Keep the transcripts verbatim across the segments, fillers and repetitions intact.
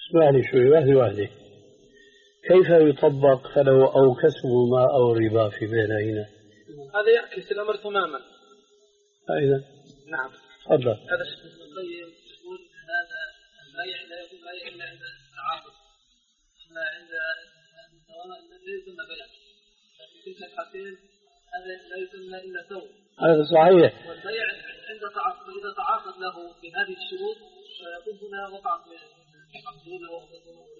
اسمعني شوي واحدة واحدة. كيف يطبق فلو أو كسب ما أو ربا في بينهما؟ هذا يعكس الأمر تماما. أيضا نعم تفضل. هذا الشيخ ابن القيم يقول هذا البيع لا يكون بيع إلا عند التعاقد، إلا عند الدوام لا يسمى بيع، في تلك الحالتين هذا لا يسمى إلا ثوب. هذا صحيح. والبيع عند تعاقد إذا تعاقد له بهذه الشروط فيكون هنا وقع في العقود أو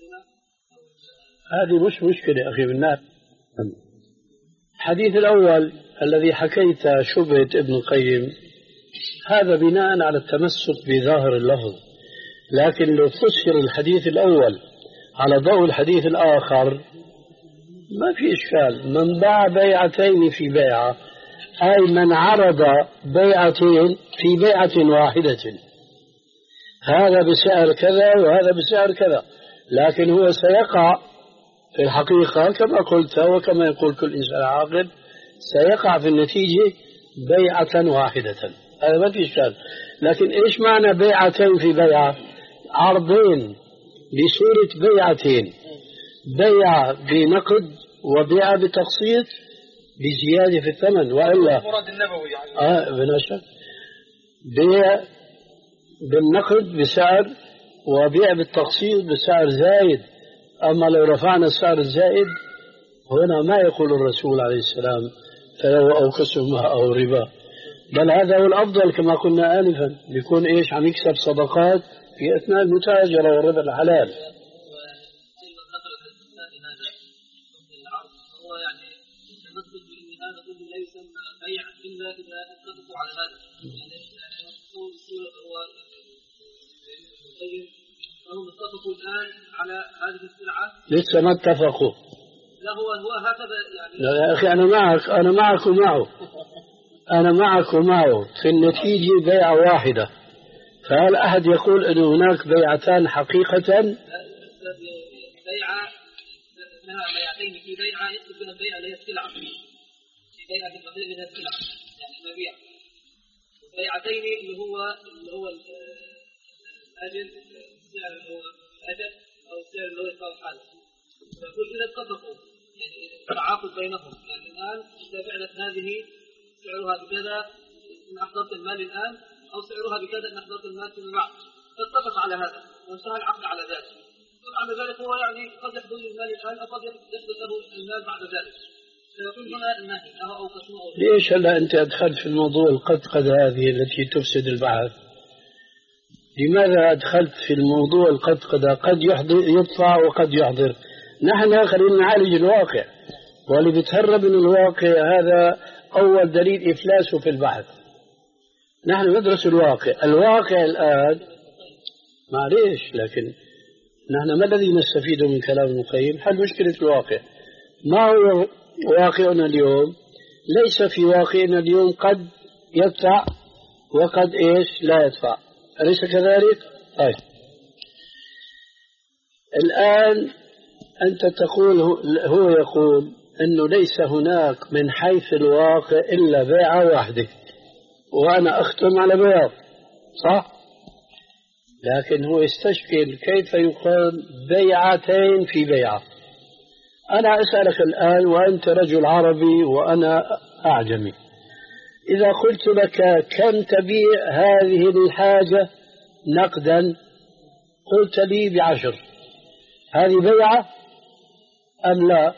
هذه مش مشكلة أخي بالناس. الحديث الأول الذي حكيت شبهة ابن القيم هذا بناء على التمسك بظاهر اللفظ، لكن لو فسر الحديث الأول على ضوء الحديث الآخر ما في إشكال. من باع بيعتين في بيعة أي من عرض بيعتين في بيعة واحدة، هذا بسعر كذا وهذا بسعر كذا، لكن هو سيقع في الحقيقة كما قلت وكما يقول كل إنسان عاقل سيقع في النتيجة بيعة واحدة، هذا ما في إشكال. لكن إيش معنى بيعتين في بيعة؟ عرضين بصورة بيعتين، بيع بنقد وبيع بتقسيط بزيادة في الثمن، وإلا المراد النبوي يعني. آه بلا شك بيع بالنقد بسعر وبيع بالتقسيط بسعر زايد. أما لو رفعنا السعر الزائد هنا ما يقول الرسول عليه السلام فلو أو كسب أو ربا، بل هذا هو الأفضل كما قلنا آنفا، بيكون إيش عم يكسب صدقات في أثناء المتاجرة والربا الحلال. فهم اتفقوا الآن على هذه السلعة؟ لسه ما اتفقوا. لا هو هو هكذا يعني. لا يا أخي أنا معك، أنا معك ومعه، أنا معك ومعه في النتيجة بيعة واحدة. فهل أحد يقول أن هناك بيعتان حقيقة؟ بيعة لها بيعتين، في بيعة يقصد بها البيعة اللي هي السلعة، في بيعة البيع منها السلعة يعني المبيع، بيعتين اللي هو اللي هو الأجل، السعر اللي هو الأجل أو السعر اللي هو يقال حاله. فيقول إذا اتفقوا يعني تعاقد بينهم، يعني الآن إذا بعدت هذه سعرها بكذا إن أحضرت المال الآن، أو سعرها بكذا إن أحضرت المال فيما بعد، فاتفق على هذا وانتهى العقد على ذلك. وبعد ذلك هو يعني قد يحضر المال الآن أو قد يحضر له المال بعد ذلك، فيكون هنا النهي له أو قسمه. ليش هلا أنت أدخلت في الموضوع القدقد هذه التي تفسد البحث؟ لماذا أدخلت في الموضوع القدقدة؟ قد يحضر يدفع وقد يحضر. نحن خلينا نعالج الواقع، واللي بيتهرب من الواقع هذا أول دليل إفلاسه في البحث. نحن ندرس الواقع. الواقع الآن معليش، لكن نحن ما الذي نستفيد من كلام ابن القيم؟ حل مشكلة الواقع. ما هو واقعنا اليوم؟ ليس في واقعنا اليوم قد يدفع وقد إيش لا يدفع، أليس كذلك؟ طيب الآن أنت تقول، هو يقول أنه ليس هناك من حيث الواقع إلا بيعة واحدة، وأنا أختم على بياض صح؟ لكن هو يستشكل كيف يقال بيعتين في بيعة. أنا أسألك الآن وأنت رجل عربي وأنا أعجمي، إذا قلت لك كم تبيع هذه الحاجة نقدا قلت لي بعشر، هذه بيعة أم لا؟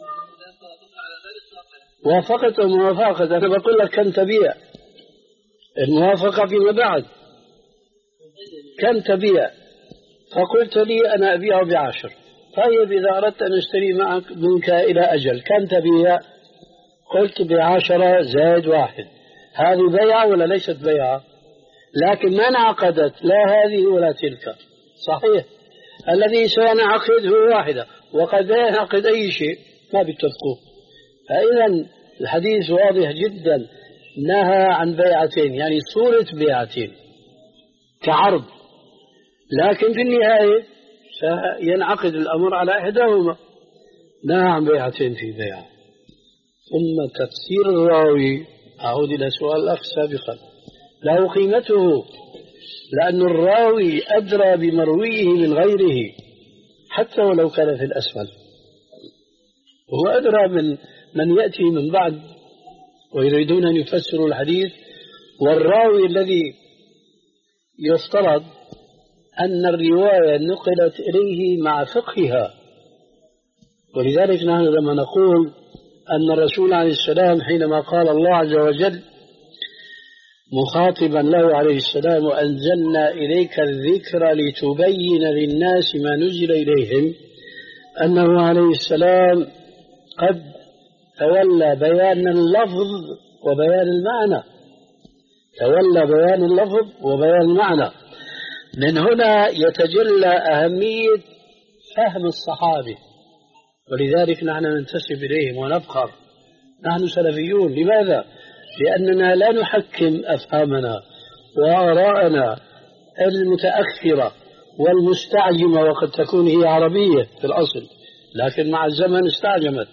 وافقت أو موافقة؟ أنا بقول لك كم تبيع، الموافقة فيما بعد. كم تبيع؟ فقلت لي أنا أبيع بعشر. طيب إذا أردت أن أشتري معك منك إلى أجل كم تبيع؟ قلت بعشرة زائد واحد. هذه بيعة ولا ليست بيعة؟ لكن ما انعقدت لا هذه ولا تلك، صحيح؟ الذي سينعقد هو واحدة، وقد لا ينعقد أي شيء ما بيتفقوه. فإذا الحديث واضح جدا، نهى عن بيعتين، يعني صورة بيعتين كعرض، لكن في النهاية سينعقد الأمر على إحداهما. نهى عن بيعتين في بيعة. ثم تفسير الراوي، أعود إلى سؤال الأخ سابقا، له قيمته، لأن الراوي أدرى بمرويه من غيره، حتى ولو كان في الأسفل. هو أدرى من من يأتي من بعد ويريدون أن يفسروا الحديث، والراوي الذي يفترض أن الرواية نقلت إليه مع فقهها. ولذلك نحن لما نقول أن الرسول عليه السلام حينما قال الله عز وجل مخاطبا له عليه السلام وأنزلنا إليك الذكر لتبين للناس ما نزل إليهم، أنه عليه السلام قد تولى بيان اللفظ وبيان المعنى، تولى بيان اللفظ وبيان المعنى. من هنا يتجلى أهمية فهم الصحابة، ولذلك نحن ننتسب إليهم ونفخر. نحن سلفيون. لماذا؟ لأننا لا نحكم أفهامنا وآراءنا المتأخرة والمستعجمة، وقد تكون هي عربية في الأصل لكن مع الزمن استعجمت.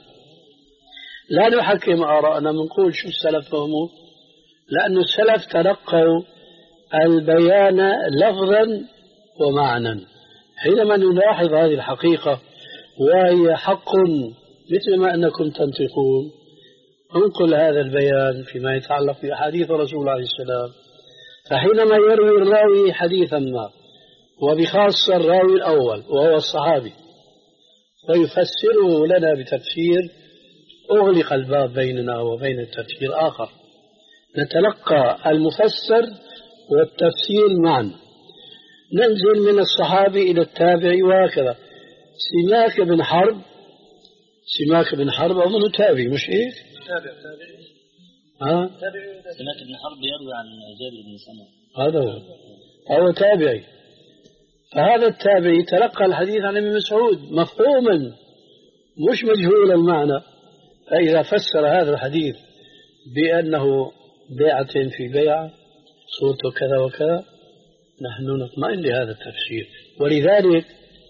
لا نحكم آراءنا، منقول شو السلف فهموا، لأن السلف تلقوا البيان لفظا ومعنى. حينما نلاحظ هذه الحقيقة وهي حق مثل ما أنكم تنطقون، انقل هذا البيان فيما يتعلق بأحاديث الرسول عليه السلام. فحينما يروي الراوي حديثا ما، وبخاصة الراوي الأول وهو الصحابي، ويفسره لنا بتفسير، أغلق الباب بيننا وبين التفسير آخر. نتلقى المفسر والتفسير معا، ننزل من الصحابي إلى التابعي وهكذا. سماك بن حرب سماك بن حرب أظن تابعي، مش إيه؟ تابع تابع ها؟ سماك بن حرب يروي عن جابر بن سمرة، هذا هو هو تابعي. فهذا التابعي تلقى الحديث عن ابن مسعود مفهوما مش مجهول المعنى. فإذا فسر هذا الحديث بأنه بيعة في بيعة صورته كذا وكذا، نحن نطمئن لهذا التفسير. ولذلك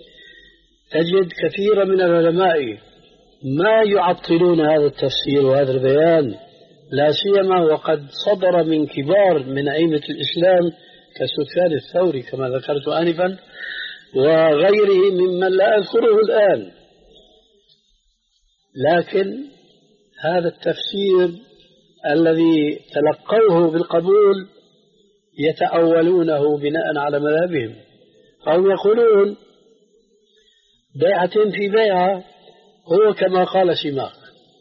تجد كثيرا من العلماء ما يعطلون هذا التفسير وهذا البيان، لا سيما وقد صدر من كبار من أئمة الإسلام كسفيان الثوري كما ذكرت آنفا، وغيره ممن لا أذكره الآن. لكن هذا التفسير الذي تلقوه بالقبول يتأولونه بناء على مذهبهم، أو يقولون بيعة في بيعة هو كما قال سماك،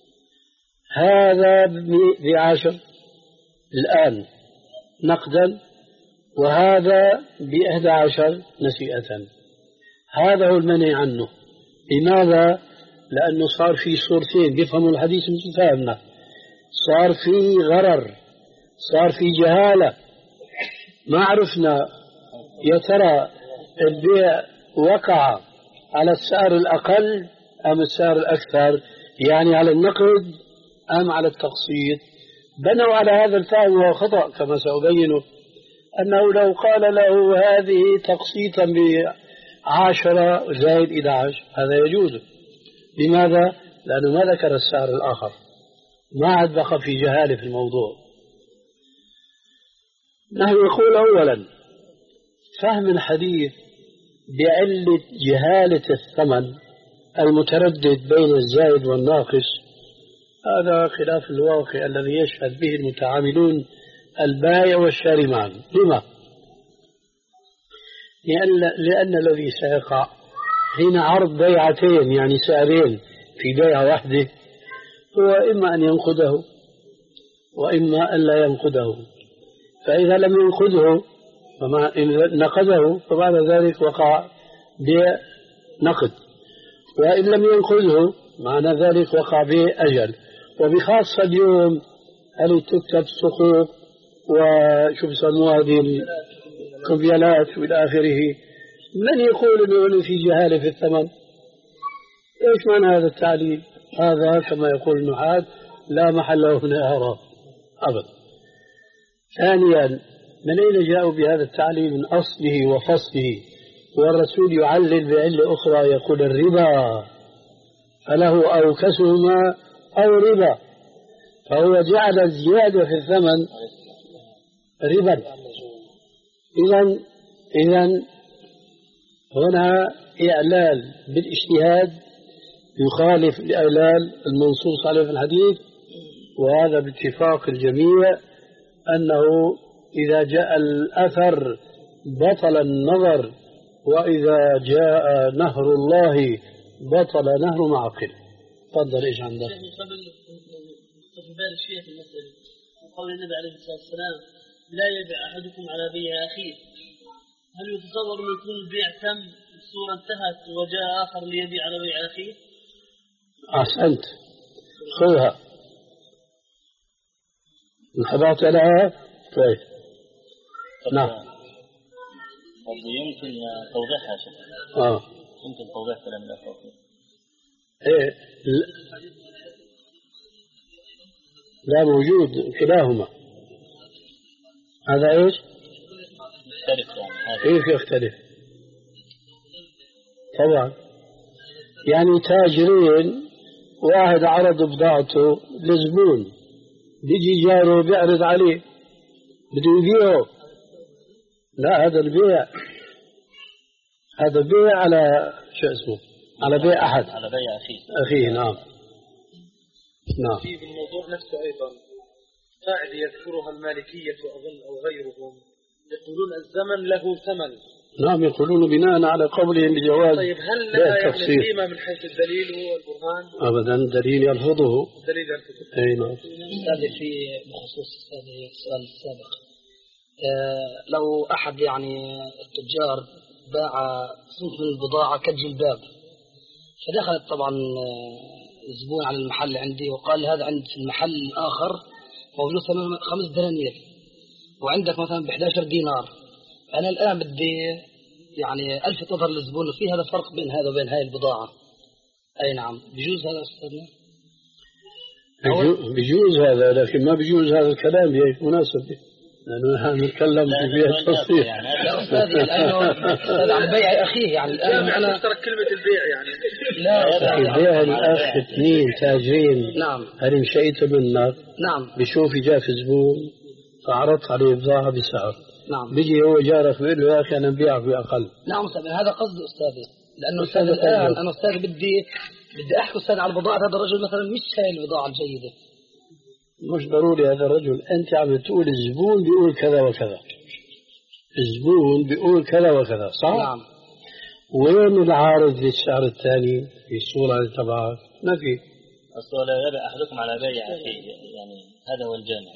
هذا بعشر الآن نقدا، وهذا بإحدى عشر نسيئة. هذا هو المنع عنه. لماذا؟ لأنه صار في صورتين بيفهموا الحديث مثل فهمنا، صار في غرر، صار في جهالة، ما عرفنا يا ترى البيع وقع على السعر الأقل أم السعر الأكثر، يعني على النقد أم على التقسيط. بنوا على هذا الفهم وهو خطأ كما سأبينه، أنه لو قال له هذه تقسيطا بعشرة زائد إحدى عشر هذا يجوز. لماذا؟ لأنه ما ذكر السعر الآخر، ما عاد بقى في جهالة في الموضوع. نحن نقول أولا فهم الحديث بعلة جهالة الثمن المتردد بين الزائد والناقص، هذا خلاف الواقع الذي يشهد به المتعاملون البائع والشاري معا. لما؟ لأن, لأن الذي سيقع حين عرض بيعتين يعني سعرين في بيعة واحدة هو إما أن ينقده وإما أن لا ينقده. فإذا لم ينقده فما إن نقده فبعد ذلك وقع بنقد، وإن لم ينقده معنى ذلك وقع بأجل. وبخاصة اليوم هل تكتب صكوك وشو بسموها هذه الكمبيالات والى آخره، من يقول أنه في جهالة في الثمن؟ إيش معنى هذا التعليل؟ هذا كما يقول النحاة لا محل له من الإعراب أبدا. ثانيا، من أين جاءوا بهذا التعليل من أصله وفصله؟ والرسول يعلل بعلة أخرى يقول الربا فله أو كسهما أو ربا، فهو جعل الزيادة في الثمن ربا. إذن إذن هنا إعلال بالاجتهاد يخالف الإعلال المنصوص عليه في الحديث، وهذا باتفاق الجميع أنه إذا جاء الأثر بطل النظر، وإذا جاء نهر الله بطل نهر معقل. تفضل. إيش عندك؟ قبل في بال شيء في المسألة، وقول النبي عليه الصلاة والسلام لا يبيع أحدكم على بيع أخيه، هل يتصور أن يكون البيع تم الصورة انتهت وجاء آخر ليبيع على بيع أخيه؟ أحسنت، خذها انحبعت لها. طيب نعم. يمكن توضيحها شيء. آه. يمكن توضيح كلام الأخوة. إيه لا موجود كلاهما. هذا إيش؟ يختلف يعني. كيف يختلف؟ طبعا يعني تاجرين، واحد عرض بضاعته لزبون، بيجي جاره بيعرض عليه بده يبيعه، لا هذا البيع، هذا بيع على شو اسمه، على بيع أحد، على بيع أخيه. أخيه نعم. نعم. في بالموضوع نفسه أيضا قاعدة يذكرها المالكية أظن أو غيرهم، يقولون الزمن له ثمن. نعم يقولون بناء على قولهم بجواز. طيب هل لها يعني قيمة من حيث الدليل والبرهان؟ أبدا، الدليل يلفظه. الدليل يلفظه. أي نعم. أستاذ في بخصوص السؤال السابق، آه لو أحد يعني التجار باع صنف من البضاعة كالجلباب، فدخلت طبعا زبون على المحل عندي وقال هذا عند في المحل الآخر موجود ثمنه خمس دنانير وعندك مثلا ب إحدى عشرة دينار، أنا الآن بدي يعني ألفت نظر للزبون في هذا الفرق بين هذا وبين هاي البضاعة. أي نعم بيجوز هذا أستاذنا؟ بيجوز هذا، لكن ما بيجوز هذا الكلام بأي مناسبة، لأنه نحن نتكلم في بيع التصريح. لا أستاذي الآن عن بيع أخيه، يعني الآن أنا ترك كلمة البيع يعني لا بيع الأخ اثنين تاجرين. نعم. هل مشيت منك؟ نعم. بشوف جاء في زبون فعرضت عليه بضاعة بسعر. نعم. بيجي هو جارك بيقول له يا أخي أنا ببيعك بأقل. نعم أستاذ، هذا قصدي أستاذي، لأنه أستاذ الآن أنا أستاذ بدي بدي أحكي أستاذ على البضاعة، هذا الرجل مثلا مش هاي البضاعة الجيدة. مش ضروري هذا الرجل، أنت عم تقول الزبون بيقول كذا وكذا، الزبون بيقول كذا وكذا، صح؟ نعم. وين العارض للسعر الثاني في الصورة اللي تبعك؟ ما في. أصلا لا يبيع أحدكم على بيع أخيه، يعني هذا هو الجامع.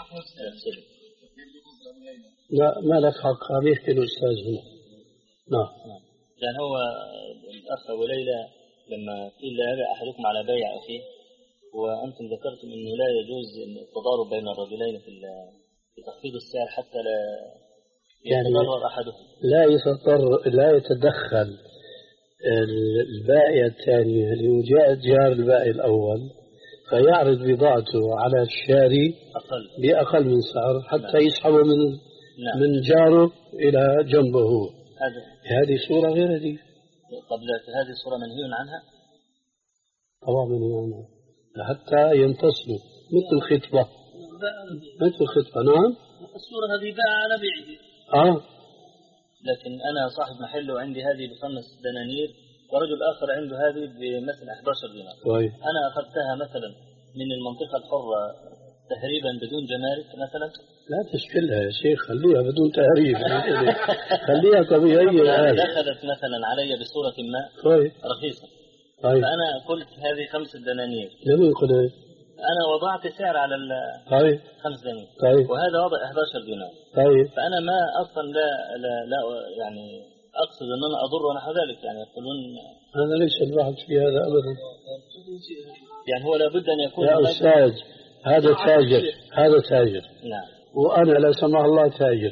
لا ما لك حق، عم يحكي الأستاذ هنا. نعم. يعني هو الأخ أبو ليلى لما قيل لا يبيع أحدكم على بيع أخيه، وأنتم ذكرتم أنه لا يجوز التضارب بين الرجلين في تخفيض السعر حتى لا يتضرر أحدهم. لا يتضرر، لا يتدخل البائع الثاني اللي هو جار البائع الأول فيعرض بضاعته على الشاري أقل. بأقل من سعر حتى نعم. يسحبه من نعم. من جاره إلى جنبه هو. هذا هذه صورة غير هذه. قبل هذه الصورة منهي عنها. طبعا منهي عنها حتى ينتصلوا مثل الخطبة، مثل الخطبة. نعم. الصورة هذه باع على بيعه. آه. لكن أنا صاحب محل وعندي هذه بخمس دنانير ورجل آخر عنده هذه بمثل إحدى عشرة دينار. طيب. أنا أخذتها مثلا من المنطقة الحرة تهريبا بدون جمارك مثلا. لا تشكلها يا شيخ، خليها بدون تهريب. خليها طبيعية. دخلت مثلا علي بصورة ما طيب. رخيصة. طيب. فأنا قلت هذه خمس دنانير. لمن قلت؟ أنا وضعت سعر على طيب. خمس دنانير. طيب. وهذا وضع إحدى عشرة دينار. طيب. فأنا ما أصلا لا لا لا يعني أقصد أن أنا أضر ونحو ذلك، يعني يقولون هذا ليس البحث في هذا أبدا. يعني هو لابد أن يكون يا أستاذ هذا تاجر، هذا تاجر. نعم. وأنا لا سمح الله تاجر.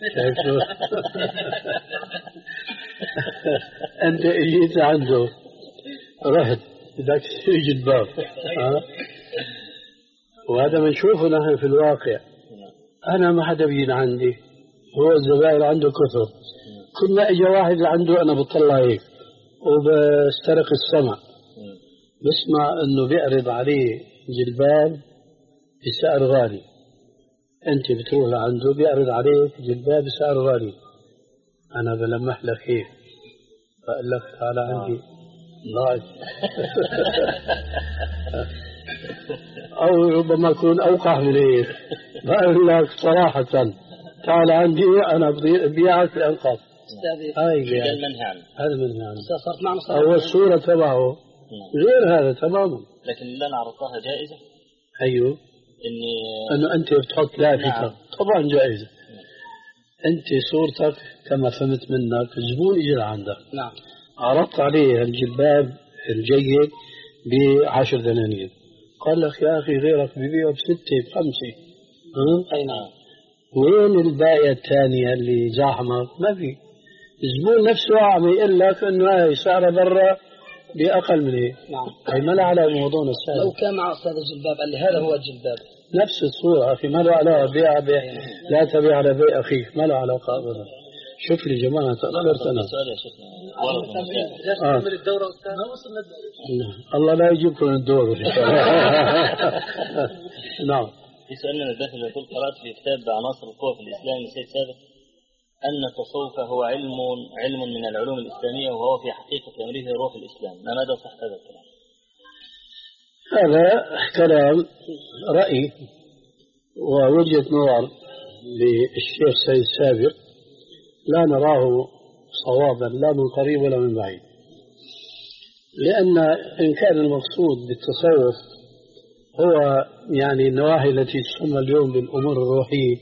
أنت إجيت عنده رحت بدك تشتري جلباب، ها؟ وهذا بنشوفه نحن في الواقع. أنا ما حدا بيجي عندي، هو الزبائن عنده كثر، كل ما إجا واحد لعنده أنا بطلع هيك وبسترق السمع، بسمع إنه بيعرض عليه جلباب بسعر غالي، أنت بتروح لعنده بيعرض عليك جلباب بسعر غالي، أنا بلمح لك هيك فقال لك تعال عندي ضاعت. أو ربما يكون أوقع من هيك، بقول لك صراحة تعال عندي أنا ببيعك لأنقاذ. هاي هذا المنهي عنه. هذا المنهي عنه. صارت معنا صارت أو الصورة تبعه غير هذا تماما. لكن اللي أنا عرضتها جائزة. أيوه. إني أنه أنت بتحط لافتة. نعم. طبعا جائزة. أنت صورتك كما فهمت منك الزبون إجى لعندك. نعم. عرضت عليه الجلباب الجيد بعشر دنانير، قال لك يا أخي غيرك ببيعه بستة بخمسة. أي نعم. وين الباقية الثانية اللي زاحمة؟ ما في. الزبون نفسه عم يقول لك إنه هاي سعرها برا بأقل من هيك. نعم. هي ما لها علاقة بموضوعنا السابق. لو كان مع أستاذ الجلباب قال لي هذا هو الجلباب نفس الصورة أخي، ما له علاقة بيع بيع لا تبيع على بيع أخيك، ما له علاقة أبدا. شوف لي جماعة تأخرت أنا. سؤال يا شيخنا. آه. الدورة أستاذ. الله لا يجيبكم الدور إن شاء الله. نعم. في سؤال من الداخل يقول قرأت في كتاب عناصر القوة في الإسلام لسيد سابق أن التصوف هو علم علم من العلوم الإسلامية وهو في حقيقة أمره روح الإسلام، ما مدى صحة هذا الكلام؟ هذا كلام رأي ووجهة نظر للشيخ سيد سابق لا نراه صوابا لا من قريب ولا من بعيد، لأن إن كان المقصود بالتصوف هو يعني النواحي التي تسمى اليوم بالأمور الروحية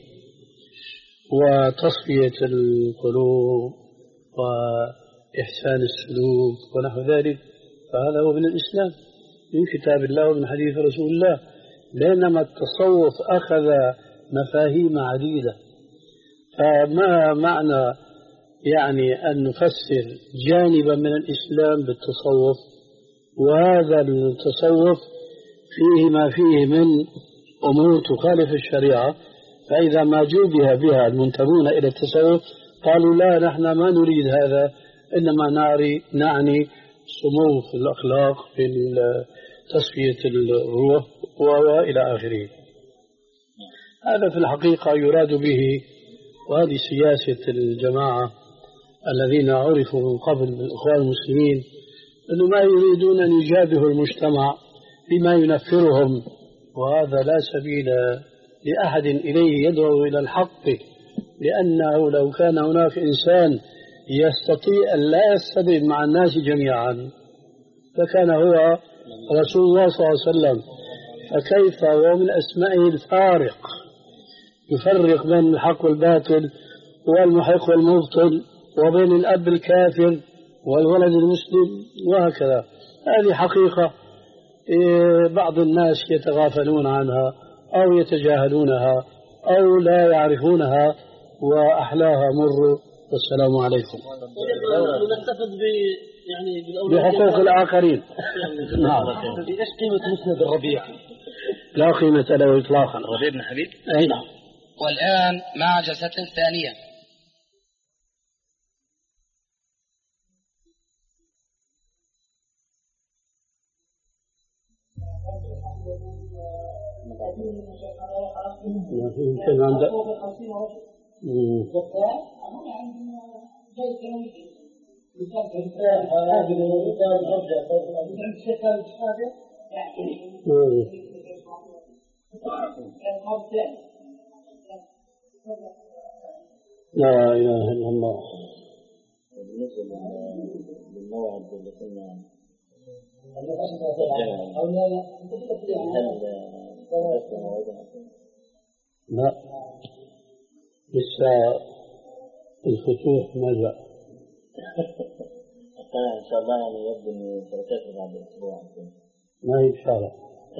وتصفية القلوب وإحسان السلوك ونحو ذلك، فهذا هو من الإسلام من كتاب الله ومن حديث رسول الله. بينما التصوف أخذ مفاهيم عديدة، فما معنى يعني أن نفسر جانبا من الإسلام بالتصوف، وهذا التصوف فيه ما فيه من أمور تخالف الشريعة، فإذا ما جوبها بها المنتمون إلى التصوف قالوا لا نحن ما نريد هذا، إنما نعني نعني سمو في الأخلاق في تصفية الروح وإلى آخره. هذا في الحقيقة يراد به، وهذه سياسة الجماعة الذين عرفوا من قبل بالإخوان المسلمين، أنه ما يريدون أن يجابهوا المجتمع بما ينفرهم، وهذا لا سبيل لأحد إليه يدعو إلى الحق، لأنه لو كان هناك إنسان يستطيع أن لا يستدل مع الناس جميعا فكان هو رسول الله صلى الله عليه وسلم. فكيف ومن أسمائه الفارق، يفرق بين الحق والباطل والمحق والمبطل وبين الأب الكافر والولد المسلم وهكذا. هذه حقيقة بعض الناس يتغافلون عنها أو يتجاهلونها أو لا يعرفونها وأحلاها مر. والسلام عليكم. نستفد ب يعني بحقوق الآخرين. نعم. ايش قيمة مسند الربيع؟ لا قيمة له إطلاقا. الربيع بن حبيب. أي نعم. والآن مع جلسة ثانية. يمكن عندك لا إله إلا الله. بالنسبة للموعد اللي كنا لا لسه الفتوح ما جاء. إن شاء الله يعني يبدو أن شركات بعد أسبوع ما هي بشارة.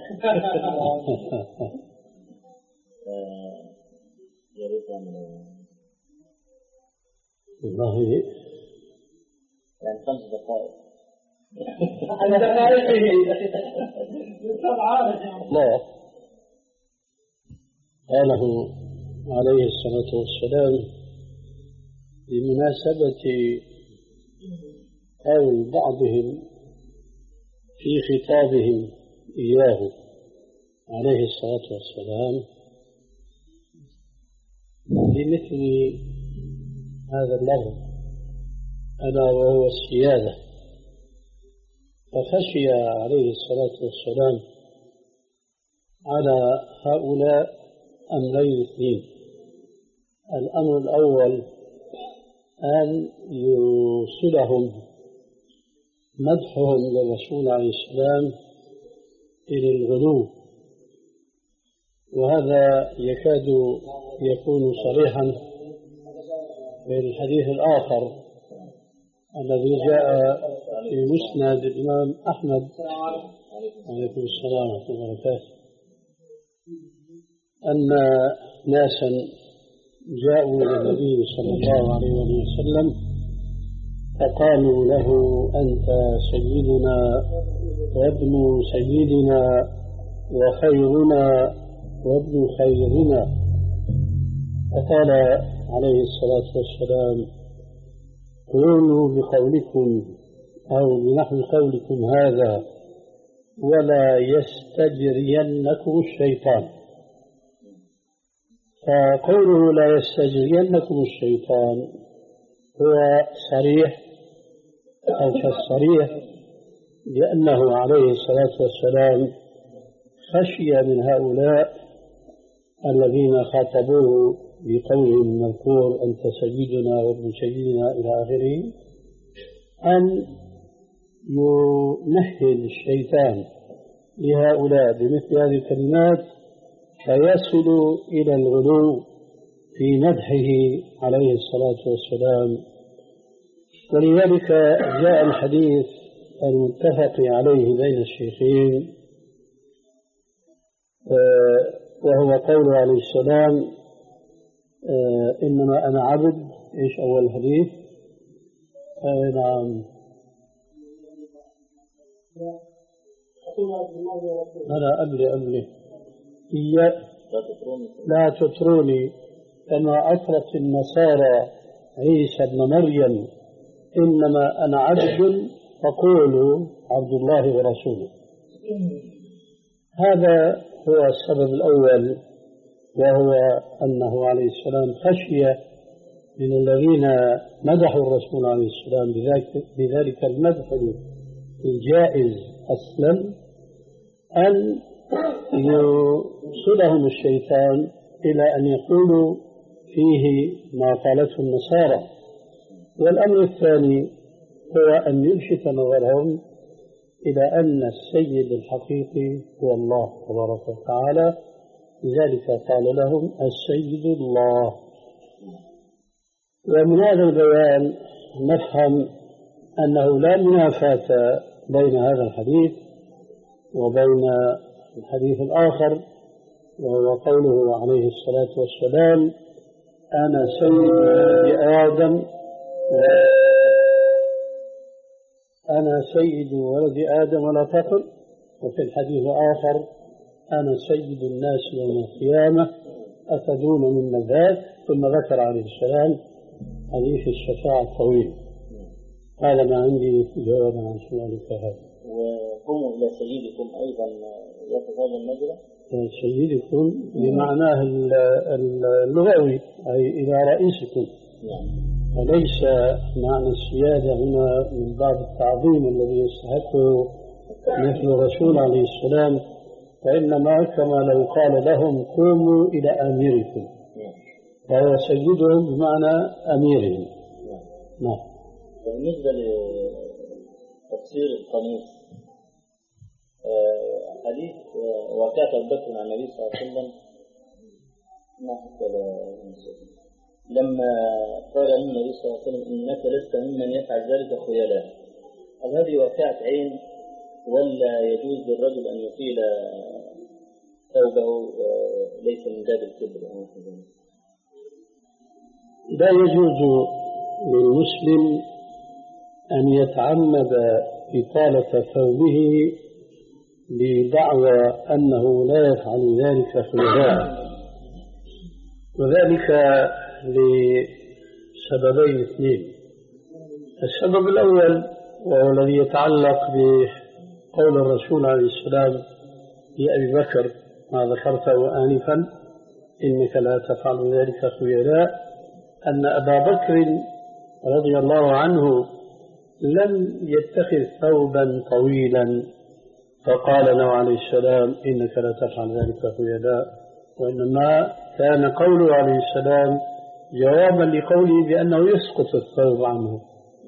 يا ريت يعني والله يعني خمس دقائق. لا قاله عليه الصلاة والسلام بمناسبة قول بعضهم في خطابهم إياه عليه الصلاة والسلام بمثل هذا اللفظ: ألا وهو السيادة. فخشي عليه الصلاة والسلام على هؤلاء أمرين اثنين. الأمر الأول أن يوصلهم مدحهم للرسول عليه السلام إلى الغلو، وهذا يكاد يكون صريحا في الحديث الآخر الذي جاء في مسند الإمام أحمد عليكم السلام ورحمة الله وبركاته أن ناسا جاءوا إلى النبي صلى الله عليه وسلم فقالوا له أنت سيدنا وابن سيدنا وخيرنا وابن خيرنا. فقال عليه الصلاة والسلام قولوا بقولكم أو بنحو قولكم هذا ولا يستجرينكم الشيطان. فقوله لا يستجرينكم الشيطان هو صريح أو كالصريح، لأنه عليه الصلاة والسلام خشي من هؤلاء الذين خاطبوه بقوله المذكور أنت سيدنا وابن سيدنا إلى آخره أن يمهد الشيطان لهؤلاء بمثل هذه الكلمات فيصل إلى الغلو في مدحه عليه الصلاة والسلام. ولذلك جاء الحديث المتفق عليه بين الشيخين وهو قول عليه السلام إنما أنا عبد. إيش أول الحديث؟ آه نعم أنا أبلي أبلي لا تطروني كما أطرت النصارى عيسى ابن مريم إنما أنا عبد فقولوا عبد الله ورسوله. هذا هو السبب الأول، وهو أنه عليه السلام خشي من الذين مدحوا الرسول عليه السلام بذلك, بذلك المدح الجائز أصلا أن يوصلهم الشيطان إلى أن يقولوا فيه ما قالته النصارى. والأمر الثاني هو أن يلفت نظرهم إلى أن السيد الحقيقي هو الله تبارك وتعالى، لذلك قال لهم السيد الله. ومن هذا البيان نفهم أنه لا منافاة بين هذا الحديث وبين الحديث الآخر، وهو قوله عليه الصلاة والسلام أنا سيد ولد آدم أنا سيد ولد آدم ولا فخر. وفي الحديث الآخر أنا سيد الناس يوم القيامة أتدون من ذاك. ثم ذكر عليه السلام حديث الشفاعة الطويل. هذا ما عندي جوابا عن سؤالك هذا. وقوموا إلى سيدكم أيضا يأخذ هذا المجرى. سيدكم بمعناه اللغوي أي إلى رئيسكم، وليس معنى السيادة هنا من باب التعظيم الذي يستحقه مثل الرسول عليه السلام، فإنما كما لو قال لهم قوموا إلى أميركم، فهو سيدهم بمعنى أميرهم. نعم. بالنسبة لتفسير القميص حديث وكاتب أبو بكر عن النبي صلى الله عليه وسلم ما حصل لما قال النبي صلى الله عليه وسلم إنك لست ممن يفعل ذلك خيلاء، هل هذه واقعة عين ولا يجوز للرجل أن يطيل ثوبه ليس من باب الكبر؟ لا يجوز للمسلم أن يتعمد إطالة ثوبه بدعوى أنه لا يفعل ذلك خيلاء، وذلك لسببين اثنين. السبب الأول وهو الذي يتعلق بقول الرسول عليه السلام لأبي بكر ما ذكرته آنفا إنك لا تفعل ذلك خيلاء، أن أبا بكر رضي الله عنه لم يتخذ ثوبا طويلا فقال له عليه السلام إنك لا تفعل ذلك خيلاء، وإنما كان قوله عليه السلام جوابا لقوله بأنه يسقط الثوب عنه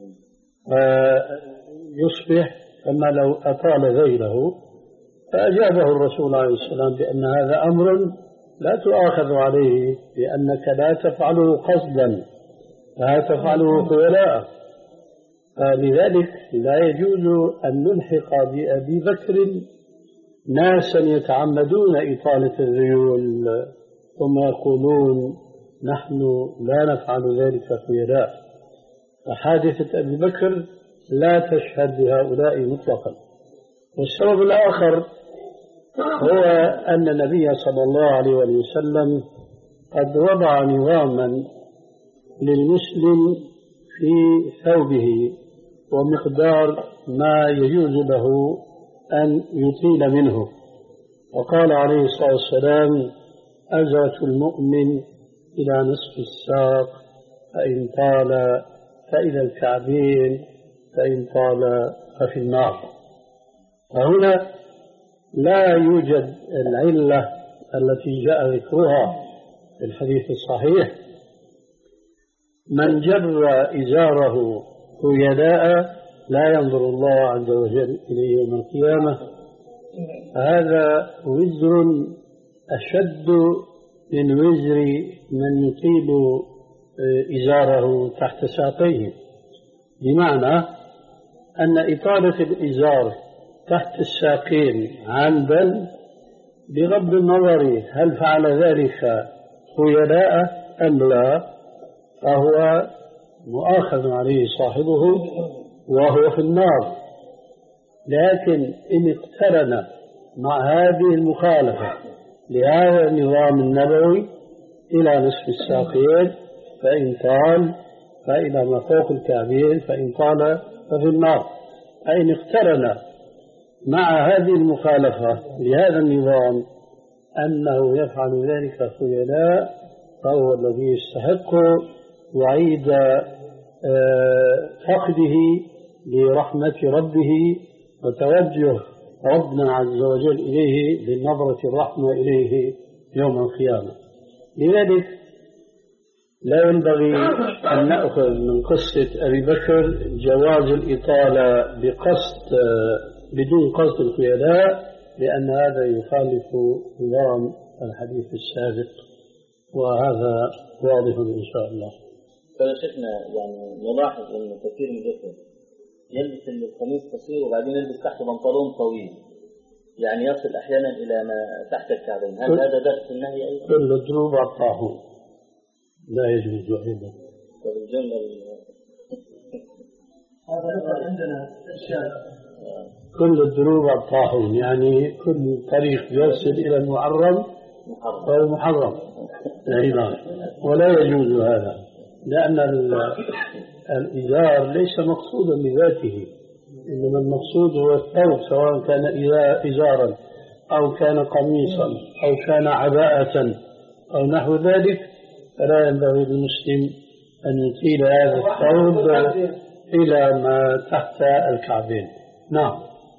فيصبح كما لو أطال ذيله. فأجابه الرسول عليه السلام بأن هذا أمر لا تؤاخذ عليه لأنك لا تفعله قصدا، لا تفعله خيلاء. فلذلك لا يجوز أن نلحق بأبي بكر ناسا يتعمدون إطالة الذيول ثم يقولون نحن لا نفعل ذلك خيلاء. فحادثة أبي بكر لا تشهد بهؤلاء مطلقا. والسبب الآخر هو أن النبي صلى الله عليه وسلم قد وضع نظاما للمسلم في ثوبه ومقدار ما يجوز له أن يطيل منه، وقال عليه الصلاة والسلام أزرة المؤمن إلى نصف الساق فإن طال فإلى الكعبين فإن طال ففي النار. فهنا لا يوجد العلة التي جاء ذكرها في الحديث الصحيح من جر إزاره خيلاء لا ينظر الله عز وجل إليه يوم القيامة. هذا وزر أشد من وزر من يطيل إزاره تحت ساقيه، بمعنى أن إطالة الإزار تحت الساقين عمدا بغض النظر هل فعل ذلك خيلاء أم لا فهو مؤاخذ عليه صاحبه وهو في النار. لكن إن اقترن مع هذه المخالفة لهذا النظام النبوي إلى نصف الساقين فإن طال فإلى ما فوق الكعبين فإن طال ففي النار. فإن اقترن مع هذه المخالفة لهذا النظام أنه يفعل ذلك خيلاء فهو الذي يستحق وعيد فقده لرحمة ربه وتوجه ربنا عز وجل إليه بالنظرة الرحمة إليه يوم القيامة. لذلك لا ينبغي أن نأخذ من قصة أبي بكر جواز الإطالة بقصد بدون قصد الخيلاء، لأن هذا يخالف نظام الحديث السابق، وهذا واضح إن شاء الله. فشيخنا يعني نلاحظ أن كثير من الإخوة يلبس القميص قصير وبعدين يلبس تحته بنطلون طويل، يعني يصل أحيانا إلى ما تحت الكعبين. هل هذا درس النهي أيضا؟ كل الدروب الطاحون لا يجوز أيضا. طب الجملة هذا عندنا إرشاد كل الدروب الطاحون، يعني كل طريق يوصل إلى المحرم فهو محرم أيضا، ولا يجوز هذا، لأن الإزار ليس مقصودا لذاته، إنما المقصود هو الثوب، سواء كان إزارا أو كان قميصا أو كان عباءة أو نحو ذلك. فلا ينبغي للمسلم أن يطيل هذا الثوب إلى ما تحت الكعبين. نعم.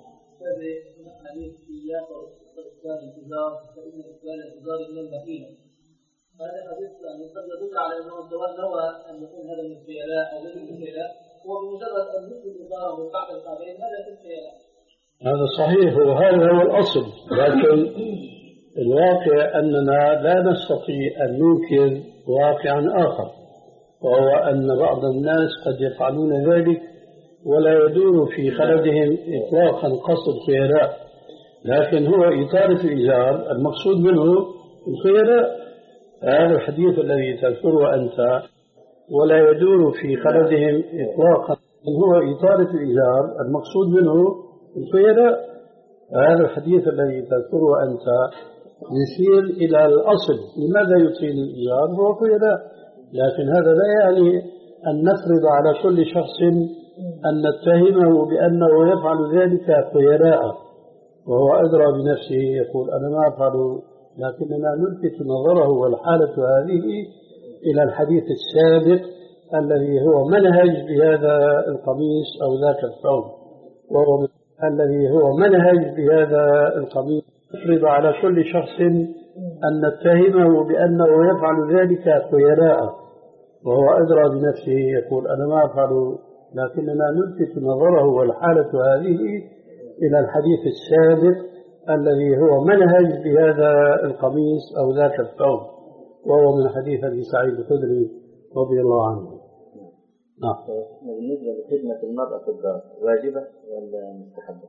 هذا حديث يعني قد يدل على انه سواء نوى ان يكون هذا من الخيلاء او ليس من الخيلاء، وبمجرد ان يكون ازاره بعد الكعبين هذا من الخيلاء. هذا صحيح وهذا هو الاصل، لكن الواقع اننا لا نستطيع ان ننكر واقعا اخر، وهو ان بعض الناس قد يفعلون ذلك ولا يدور في خلدهم اطلاقا قصد الخيلاء، لكن هو اطاله الازار المقصود منه الخيلاء. هذا الحديث الذي تذكره أنت ولا يدور في خلدهم إطلاقا هو إطالة الإزار المقصود منه الخيلاء. هذا الحديث الذي تذكره أنت يشير إلى الأصل، لماذا يطيل الإزار هو خيلاء، لكن هذا لا يعني أن نفرض على كل شخص أن نتهمه بأنه يفعل ذلك خيلاء وهو أدرى بنفسه يقول أنا ما أفعل، لكننا نلفت نظره والحالة هذه إلى الحديث السابق الذي هو منهج بهذا القميص أو ذاك الثوب، وهو الذي هو منهج بهذا القميص. يفرض على كل شخص أن نتهمه بأنه يفعل ذلك خيلاء وهو أدرى بنفسه، يقول أنا ما أفعل، لكننا نلفت نظره والحالة هذه إلى الحديث السابق الذي هو منهج بهذا القميص أو ذاك الثوب، وهو من حديث أبي سعيد الخدري رضي الله عنه. نعم. بالنسبة لخدمة المرأة في الدار واجبة ولا مستحبة؟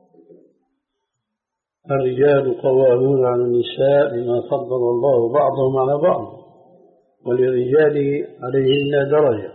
الرجال قوامون على النساء بما فضل الله بعضهم على بعض، وللرجال عليهن درجة،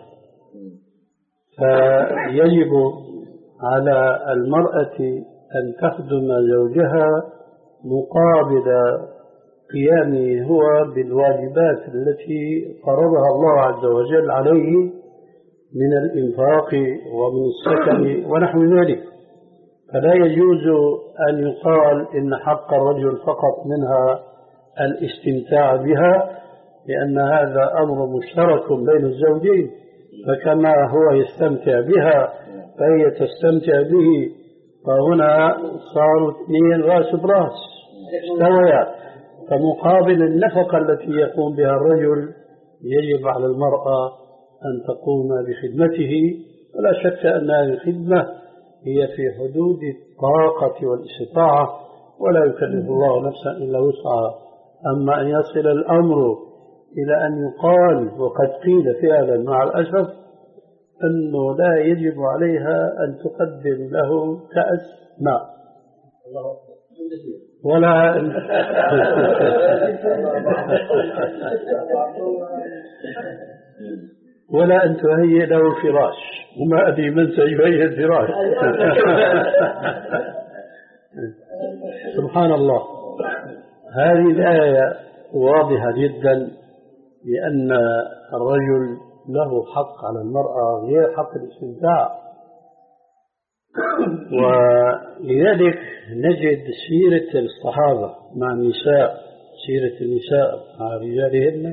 فيجب على المرأة أن تخدم زوجها مقابل قيامه هو بالواجبات التي فرضها الله عز وجل عليه من الإنفاق ومن السكن ونحو ذلك. فلا يجوز أن يقال إن حق الرجل فقط منها الاستمتاع بها، لأن هذا أمر مشترك بين الزوجين، فكما هو يستمتع بها فهي تستمتع به، فهنا صاروا اثنين راس براس استويا. فمقابل النفقة التي يقوم بها الرجل يجب على المرأة أن تقوم بخدمته، ولا شك أن هذه الخدمة هي في حدود الطاقة والاستطاعة، ولا يكلف الله نفسا إلا وسعها. أما أن يصل الأمر إلى أن يقال، وقد قيل فعلا مع الأسف، أنه لا يجب عليها أن تقدم له كأس ماء ولا ولا أن تهيئ له فراش، وما أدري من سيهيئ الفراش. سبحان الله. هذه الآية واضحة جدا، لأن الرجل له حق على المرأة غير حق الاستمتاع، ولذلك نجد سيرة الصحابة مع النساء، سيرة النساء مع رجالهن،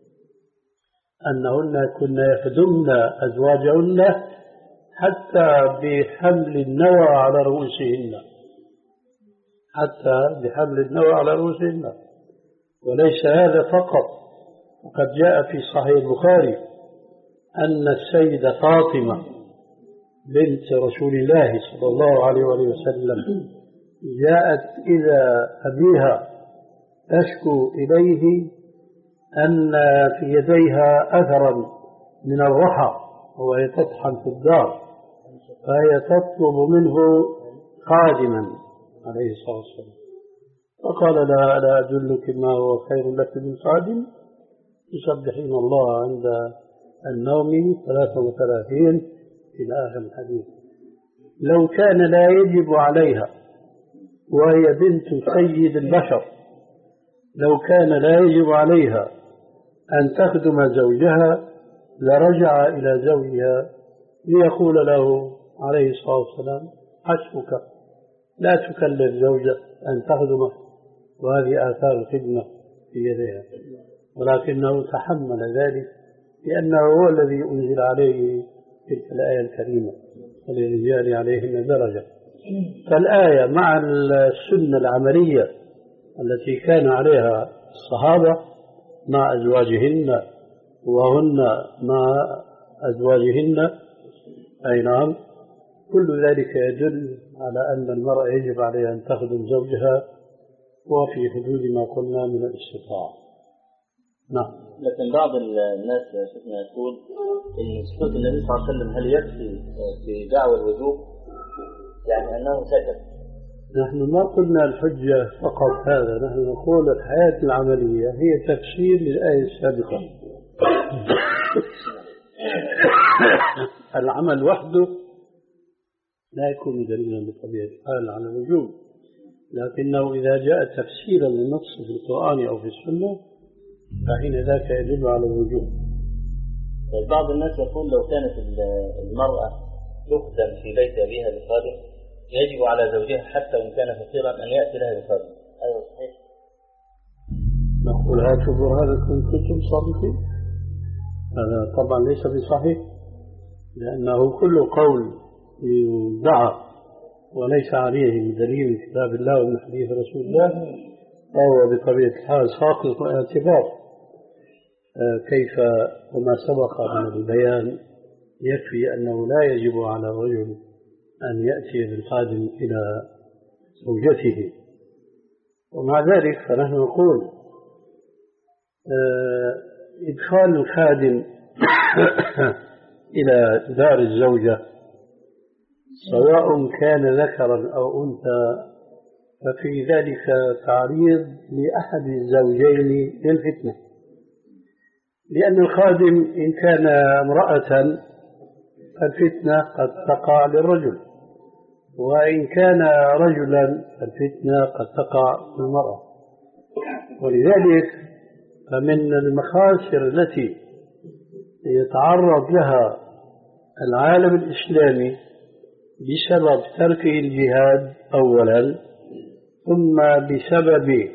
أنهن كن يخدمن أزواجهن حتى بحمل النوى على رؤوسهن، حتى بحمل النوى على رؤوسهن. وليس هذا فقط، وقد جاء في صحيح البخاري أن السيدة فاطمة بنت رسول الله صلى الله عليه وسلم جاءت إلى أبيها تشكو إليه أن في يديها أثرا من الرحى وهي تطحن في الدار، فهي تطلب منه خادما عليه الصلاة والسلام، فقال لها ألا أدلك ما هو خير لك من خادم؟ تسبحين الله عند النوم ثلاثة وثلاثين إلى آخر الحديث. لو كان لا يجب عليها وهي بنت سيد البشر، لو كان لا يجب عليها أن تخدم زوجها لرجع إلى زوجها ليقول له عليه الصلاة والسلام حسبك، لا تكلف زوجة أن تخدمه، وهذه آثار الخدمة في يديها. ولكنه تحمل ذلك لأنه هو الذي أنزل عليه تلك الآية الكريمة وللرجال عليهن درجة. فالآية مع السنة العملية التي كان عليها الصحابة مع أزواجهن وهن مع أزواجهن، أي نعم، كل ذلك يدل على أن المرأة يجب عليها أن تخدم زوجها وفي حدود ما قلنا من الاستطاعة. نعم. لكن بعض الناس شفنا يقول إن سكوت النبي صلى الله عليه وسلم هل يكفي في دعوى الوجوب، يعني أنه سكت؟ نحن ما قلنا الحجة فقط هذا، نحن نقول الحياة العملية هي تفسير للآية السابقة. العمل وحده لا يكون دليلا بطبيعة الحال على الوجوب، لكنه إذا جاء تفسيرا للنص في القرآن أو في السنة فحين ذاك يدل على الوجوب. بعض الناس يقول لو كانت المرأة تخدم في بيت أبيها بخادم يجب على زوجها حتى وإن كان فقيرا أن يأتي لها بخادم، هذا صحيح؟ نقول هاتوا برهانكم كنتم صادقين، هذا طبعا ليس بصحيح. لأنه كل قول يدعى وليس عليه دليل من كتاب الله ومن حديث رسول الله فهو بطبيعة الحال ساقط اعتبار. كيف وما سبق من البيان يكفي أنه لا يجب على الرجل أن يأتي بالخادم إلى زوجته. ومع ذلك فنحن نقول إدخال الخادم إلى دار الزوجة سواء كان ذكرا أو أنثى ففي ذلك تعريض لأحد الزوجين للفتنة، لأن الخادم إن كان امرأة فالفتنة قد تقع للرجل، وإن كان رجلا فالفتنة قد تقع للمرأة. ولذلك فمن المخاسر التي يتعرض لها العالم الإسلامي بسبب تركه الجهاد أولا، ثم بسبب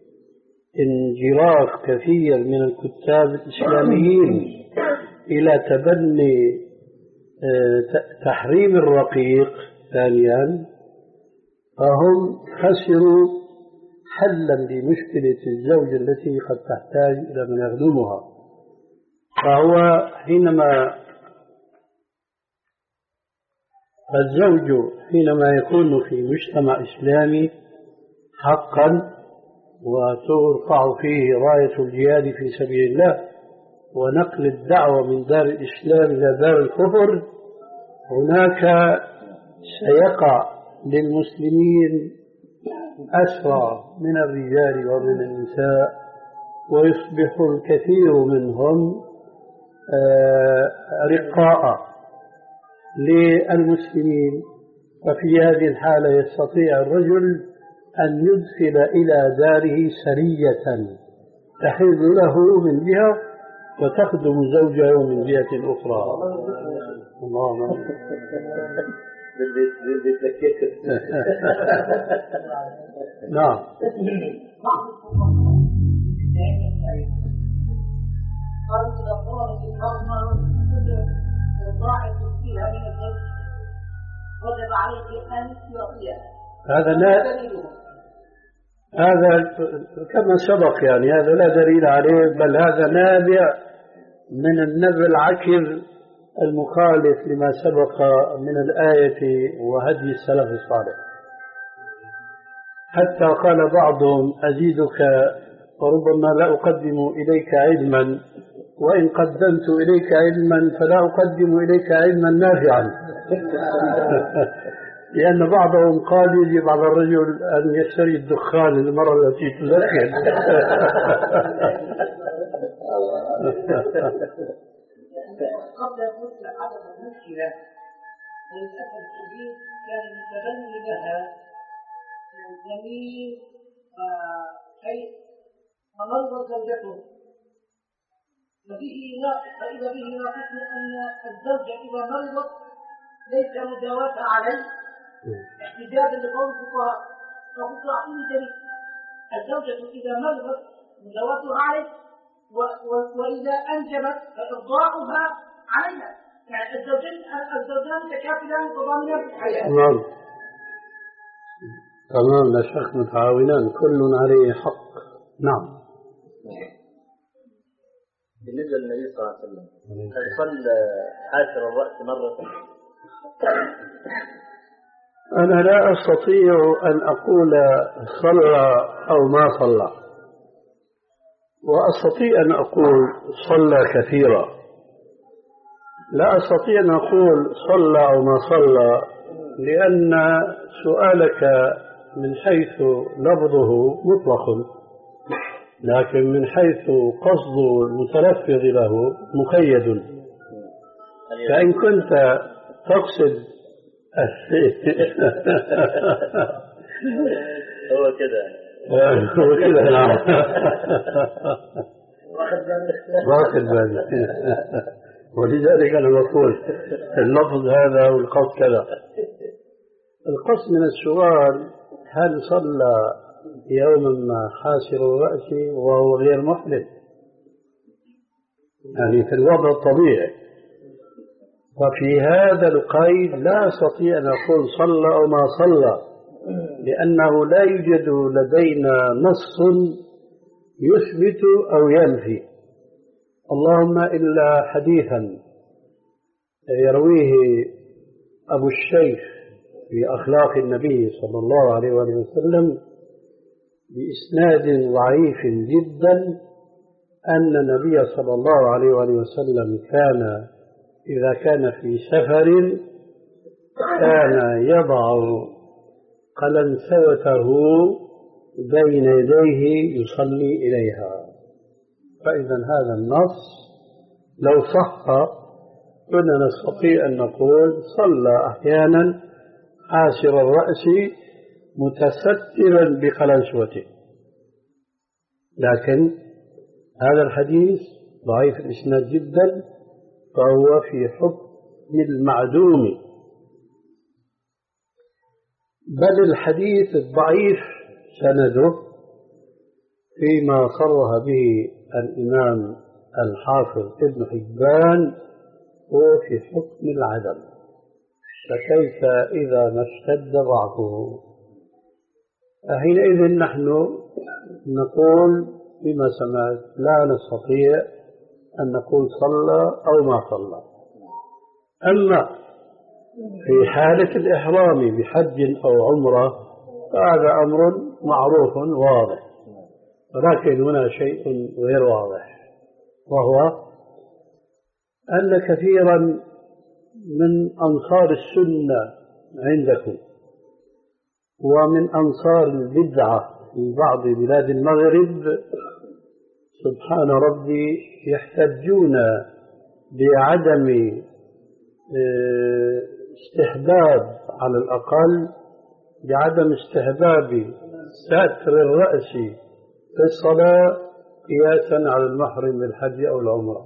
انجراف كثير من الكتاب الإسلاميين إلى تبني تحريم الرقيق ثانيا، فهم خسروا حلا لمشكلة الزوجة التي قد تحتاج إلى من يخدمها. فهو حينما الزوج حينما يكون في مجتمع إسلامي حقا وترفع فيه راية الجهاد في سبيل الله ونقل الدعوة من دار الإسلام إلى دار الكفر، هناك سيقع للمسلمين أسرى من الرجال ومن النساء، ويصبح الكثير منهم رقاء للمسلمين. ففي هذه الحالة يستطيع الرجل أن يدخل إلى داره سرية تحل له من جهة وتخدم زوجه من جهة أخرى. الله نعم. هذا لا هذا كما سبق يعني هذا لا دليل عليه، بل هذا نابع من النبي العكر المخالف لما سبق من الآية وهدي السلف الصالح. حتى قال بعضهم أزيدك وربما لا أقدم إليك علما، وإن قدمت إليك علما فلا أقدم إليك علما نافعا. لأن بعضهم قال يجب على الرجل أن يشتري الدخان للمرأة التي تدخن. قبل فترة حدث مشكلة للأسف الشديد كان المتبني لها زميل شيء فمرضت زوجته، فإذا به ناقصنا أن الزوجة إذا مرضت ليس مجاوزة عليه احتجاجا لقول الفقهاء. فقلت أعطيني دليل. الزوجة إذا مرضت مجاوزتها عليه، وإذا أنجبت فإرضاعها عليها. يعني الزوجين الزوجان متكافلان وضامنان في الحياة. نعم تمام، لا شك متعاونان كل عليه حق. نعم. بالنسبة للنبي صلى الله عليه وسلم هل صلى حاسر الرأس مرة؟ أنا لا أستطيع أن أقول صلى أو ما صلى، وأستطيع أن أقول صلى كثيرا. لا أستطيع أن أقول صلى أو ما صلى، لأن سؤالك من حيث لفظه مطلق، لكن من حيث قصد المتلفظ له مقيد. فإن كنت تقصد هو كده هو كده نعم واخد بالي. ولذلك أنا بقول اللفظ هذا والقصد كذا. القصد من السؤال هل صلى يوما ما حاسر رأسي وهو غير محدث، يعني في الوضع الطبيعي، وفي هذا القيد لا أستطيع أن أقول صلى أو ما صلى، لأنه لا يوجد لدينا نص يثبت أو ينفي، اللهم إلا حديثا يرويه أبو الشيخ في أخلاق النبي صلى الله عليه وآله وسلم بإسناد ضعيف جدا أن النبي صلى الله عليه وآله وسلم كان إذا كان في سفر كان يضع قلنسوته بين يديه يصلي إليها. فإذا هذا النص لو صح كنا نستطيع أن نقول صلى أحيانا حاسر الرأس متسترا بقلنسوته، لكن هذا الحديث ضعيف الإسناد جدا، فهو في حكم المعدوم، بل الحديث الضعيف سنده فيما صرح به الإمام الحافظ ابن حبان هو في حكم العدم، فكيف إذا ما اشتد ضعفه؟ حينئذ نحن نقول بما سمعت لا نستطيع أن نقول صلى أو ما صلى. أما في حالة الإحرام بحج أو عمرة فهذا أمر معروف واضح، ولكن هنا شيء غير واضح، وهو أن كثيرا من أنصار السنة عندكم ومن أنصار البدعة في بعض بلاد المغرب سبحان ربي يحتجون بعدم استحباب، على الأقل بعدم استحباب ستر الرأس في الصلاة قياسا على المحرم بالحج أو العمرة.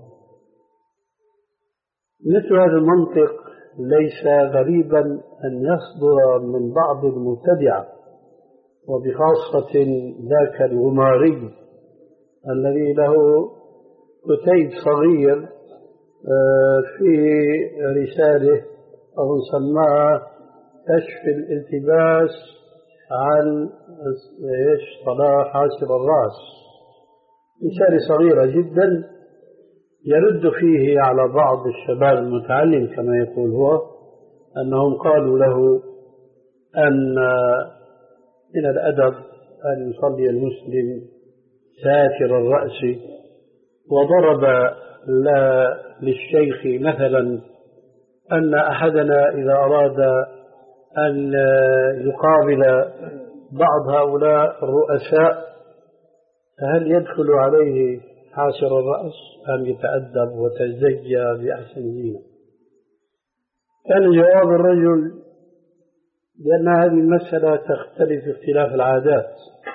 مثل هذا المنطق ليس غريبا أن يصدر من بعض المبتدعة، وبخاصة ذاك الغماري الذي له كتيب صغير في رسالة أو سماها كشف الالتباس عن صلاة حاسر الرأس، رسالة صغيرة جدا يرد فيه على بعض الشباب المتعلم كما يقول هو، أنهم قالوا له أن من الأدب أن يصلي المسلم ساتر الرأس، وضرب للشيخ مثلا أن أحدنا إذا أراد أن يقابل بعض هؤلاء الرؤساء فهل يدخل عليه حاسر الرأس أم يتأدب وتزجى بأحسن زينة؟ كان جواب الرجل لأن هذه المسألة تختلف اختلاف العادات،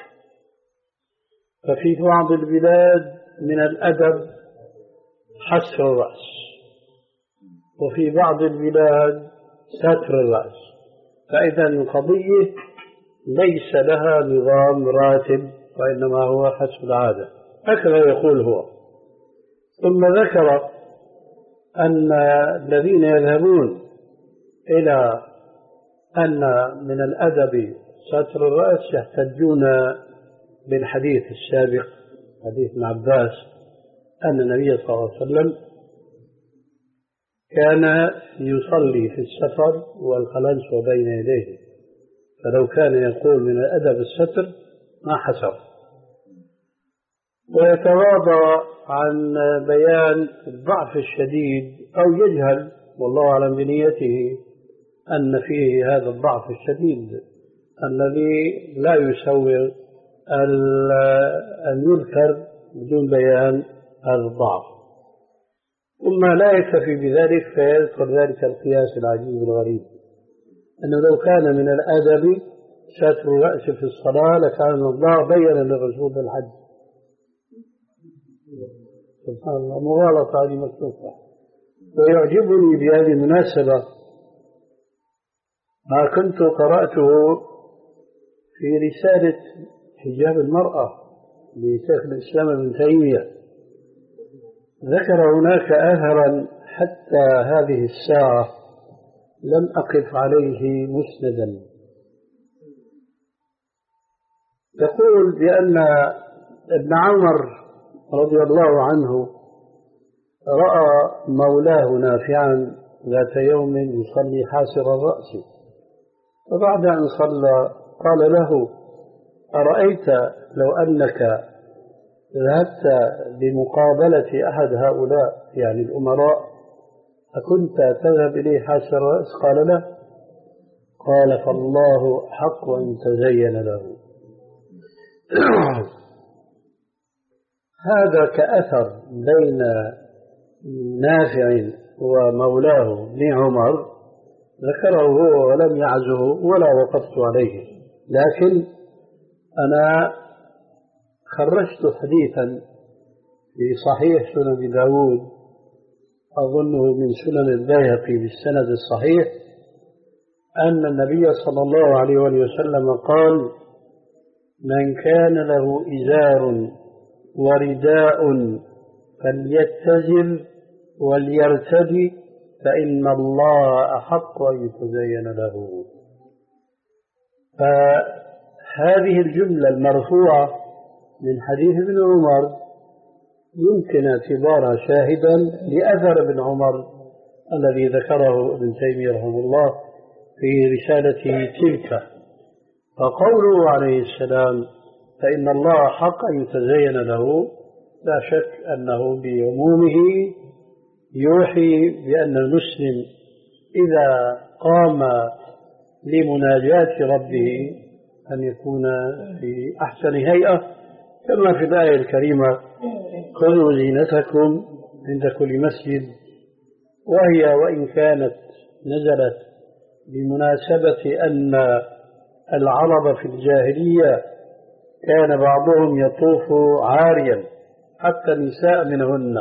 ففي بعض البلاد من الأدب حسر الرأس، وفي بعض البلاد ستر الرأس، فإذا القضية ليس لها نظام راتب وإنما هو حسب العادة، هكذا يقول هو. ثم ذكر أن الذين يذهبون إلى أن من الأدب ستر الرأس يحتجون بالحديث السابق حديث ابن عباس أن النبي صلى الله عليه وسلم كان يصلي في السفر والقلنسوة بين يديه، فلو كان يقول من الأدب الستر ما حسر. ويتواضع عن بيان الضعف الشديد أو يجهل والله أعلم بنيته أن فيه هذا الضعف الشديد الذي لا يسوغ أن يذكر بدون بيان هذا الضعف. ثم لا يكتفي بذلك فيذكر ذلك القياس العجيب الغريب أنه لو كان من الأدب ستر الرأس في الصلاة لكان الله بين للرسول الحج. سبحان الله، مغالطة هذه مكتوبة. ويعجبني بهذه المناسبة ما كنت قرأته في رسالة حجاب المرأة لشيخ الإسلام ابن تيمية، ذكر هناك أثرا حتى هذه الساعة لم أقف عليه مسندا. يقول بأن ابن عمر رضي الله عنه رأى مولاه نافعا ذات يوم يصلي حاسر الرأس، وبعد أن صلى قال له: أرأيت لو أنك ذهبت بمقابلة أحد هؤلاء يعني الأمراء أكنت تذهب إليه حاسر الرأس؟ قال: لا. قال: فالله حق أن تزين له. هذا كأثر بين نافع ومولاه ابن عمر ذكره هو ولم يعزه ولا وقفت عليه، لكن أنا خرجت حديثا في صحيح سنن داود أظنه من سنن البيهقي بالسند الصحيح أن النبي صلى الله عليه وسلم قال: من كان له إزار ورداء فليتزر وليرتدي فإن الله أحق أن يتزين له. فهذه الجملة المرفوعة من حديث ابن عمر يمكن اعتبارها شاهدا لأثر ابن عمر الذي ذكره ابن تيمية رحمه الله في رسالته تلك. فقوله عليه السلام فإن الله حق أن يتزين له لا شك أنه بعمومه يوحي بأن المسلم إذا قام لمناجاة ربه أن يكون في أحسن هيئة، كما في الآية الكريمة: خذوا زينتكم عند كل مسجد. وهي وإن كانت نزلت بمناسبة أن العرب في الجاهلية كان بعضهم يطوف عاريا حتى النساء منهن،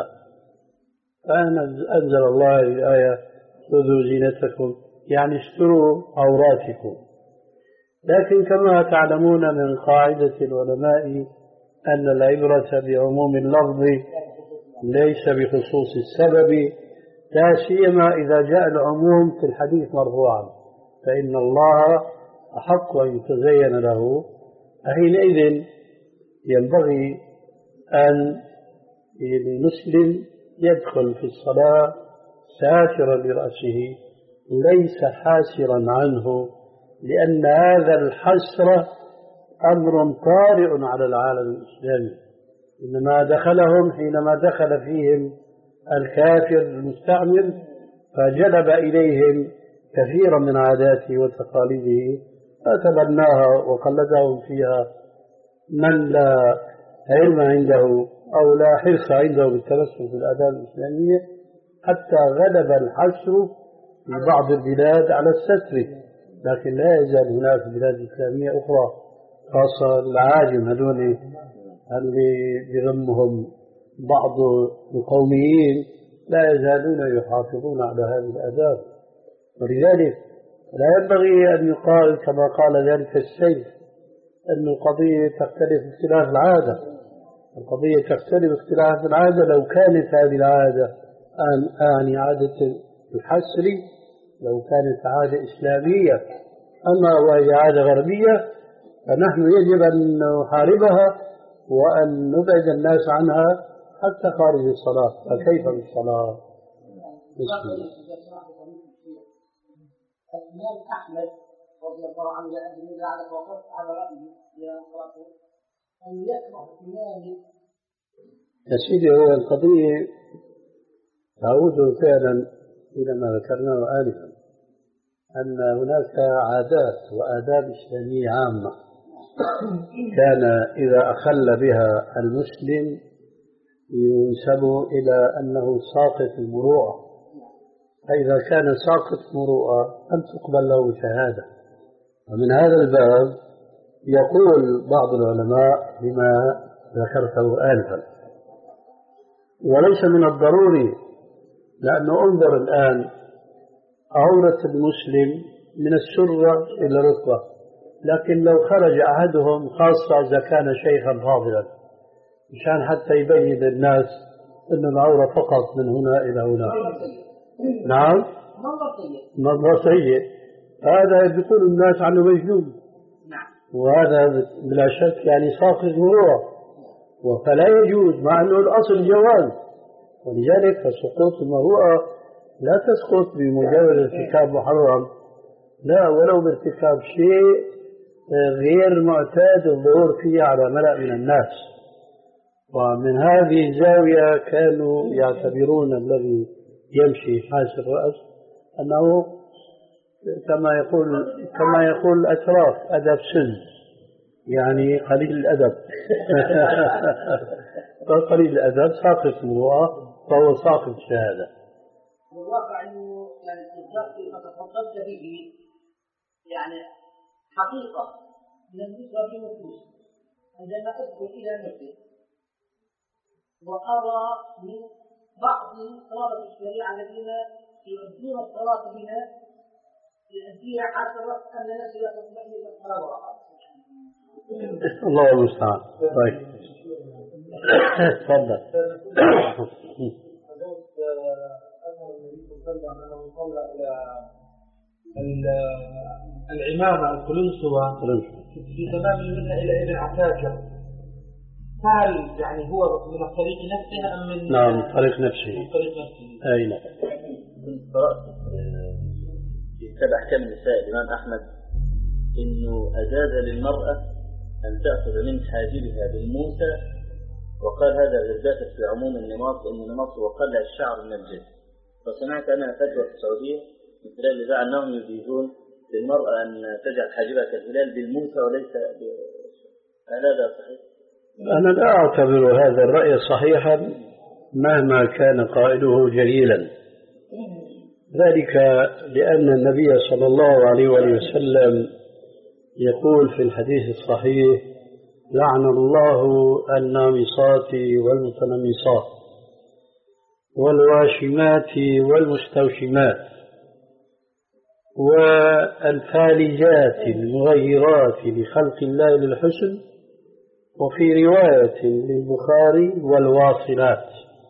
فأنزل الله الآية: خذوا زينتكم، يعني استروا عوراتكم. لكن كما تعلمون من قاعدة العلماء أن العبرة بعموم اللفظ ليس بخصوص السبب، لا سيما إذا جاء العموم في الحديث مرفوعا: فإن الله أحق أن يتزين له. حينئذ ينبغي أن المسلم يدخل في الصلاة ساترا لرأسه ليس حاسرا عنه، لأن هذا الحسر أمر طارئ على العالم الإسلامي، إنما دخلهم حينما دخل فيهم الكافر المستعمر فجلب إليهم كثيرا من عاداته وتقاليده فتبناها وقلدهم فيها من لا علم عنده أو لا حرص عنده بالتمسك بالآداب الإسلامية، حتى غلب الحسر في بعض البلاد على الستر. لكن لا يزال هناك بلاد إسلامية أخرى خاصة العاجم هذول اللي بغمهم بعض القوميين لا يزالون يحافظون على هذه الآداب. ولذلك لا ينبغي أن يقال كما قال ذلك السيف أن القضية تختلف اختلاف العادة. القضية تختلف اختلاف العادة لو كانت هذه العادة آني عادة الحسر، لو كانت عادة إسلامية. أما وهي عادة غربية فنحن يجب أن نحاربها وأن نبعد الناس عنها حتى خارج الصلاة. فكيف بالصلاة؟ بسم الله. الإمام أحمد رضي الله عنه يأذن لعلك وقفت على رأيه يا قراءته أن يكره الإمام. يا سيدي، هو القضية تعود فعلا إلى ما ذكرناه آنفا، أن هناك عادات وآداب إسلامية عامة كان إذا أخل بها المسلم ينسب إلى أنه ساقط المروءة، فإذا كان ساقط مروءة أن تقبل له شهادة. ومن هذا الباب يقول بعض العلماء بما ذكرته آنفا، وليس من الضروري، لأنه انظر الآن عورة المسلم من السرة إلى الركبة، لكن لو خرج أحدهم خاصة إذا كان شيخا فاضلا مشان حتى يبين للناس أن العورة فقط من هنا إلى هنا. نعم منظر سيء. منظر سيء، هذا يقول الناس عنه مجنون. نعم. وهذا بلا شك يعني ساقط مروءة، فلا يجوز مع أنه الأصل جواز. ولذلك فسقوط المروءة لا تسقط بمجرد ارتكاب محرم، لا، ولو بارتكاب شيء غير معتاد الظهور فيه على ملأ من الناس. ومن هذه الزاوية كانوا يعتبرون الذي يمشي حاس الرأس أنه كما يقول كما يقول الأتراف أدب سن، يعني قليل الأدب. قليل الأدب ساقط مروءة، فهو ساقط شهادة. الواقع أنه يعني الضغط ما تفضلت به يعني حقيقة من النسبة في نفوس. عندما أدخل إلى مسجد وأرى من بعض طلبة الشريعة الذين يؤدون الصلاة بنا يؤديها حتى الوقت أن الناس يتطمئن إلى الصلاة وراءها. الله المستعان. طيب تفضل. النبي صلى الله عليه وسلم صلى إلى العمامة القلنسوة في تمام منها إلى ابن عساكر، فهل يعني هو من الطريق نفسه أم من نعم من طريق نفسه؟ من طريق نفسه. أي نعم. كنت قرأت في كتاب أحكام النساء الإمام أحمد إنه أجاز للمرأة أن تأخذ من حاجبها بالموسى، وقال هذا غير في عموم النماط، إن النماط هو قلع الشعر من الجسم. فسمعت أنا فتوى في السعودية من خلال الإذاعة أنهم يجيزون للمرأة أن تجعل حاجبها كالهلال بالموسى وليس ب... هل هذا صحيح؟ أنا لا أعتبر هذا الرأي صحيحا مهما كان قائله جليلا، ذلك لأن النبي صلى الله عليه وسلم يقول في الحديث الصحيح: لعن الله النامصات والمتنمصات والواشمات والمستوشمات والفالجات المغيرات لخلق الله للحسن، وفي رواية للبخاري والواصلات،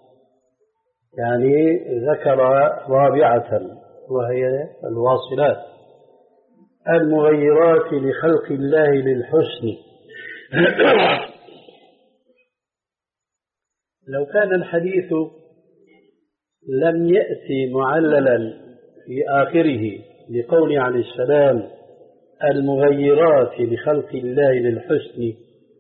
يعني ذكر رابعة وهي الواصلات المغيرات لخلق الله للحسن. لو كان الحديث لم يأتي معللا في آخره لقول عليه السلام المغيرات لخلق الله للحسن،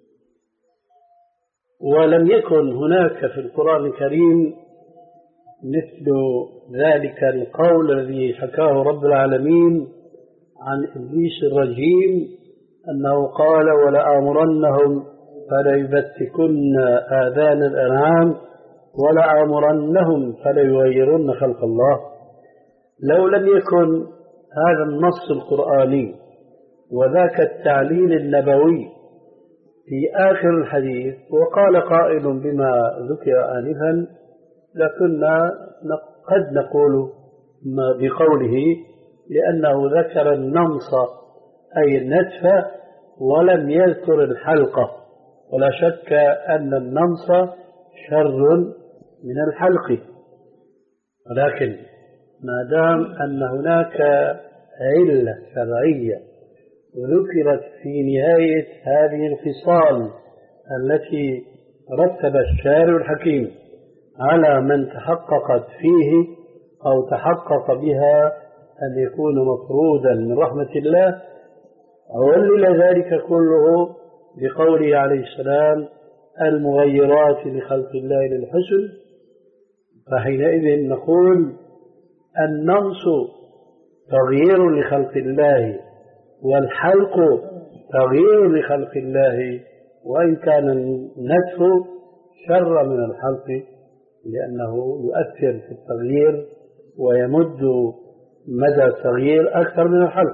ولم يكن هناك في القرآن الكريم مثل ذلك القول الذي حكاه رب العالمين عن إبليس الرجيم أنه قال: ولآمرنهم فليبتكن آذان الأنعام ولآمرنهم فليغيرن خلق الله. لو لم يكن هذا النص القرآني وذاك التعليل النبوي في آخر الحديث وقال قائل بما ذكر آنفا، لكنا قد نقول بقوله، لأنه ذكر النمص أي النتف ولم يذكر الحلقة، ولا شك أن النمص شر من الحلق، ولكن ما دام أن هناك علة شرعية ذكرت في نهاية هذه الخصال التي رتب الشارع الحكيم على من تحققت فيه أو تحقق بها أن يكون مفرودا من رحمة الله، علل ذلك كله بقوله عليه السلام المغيرات لخلق الله للحسن. فحينئذ نقول النمص تغيير لخلق الله، والحلق تغيير لخلق الله، وإن كان النتف شر من الحلق لأنه يؤثر في التغيير ويمد مدى التغيير أكثر من الحلق.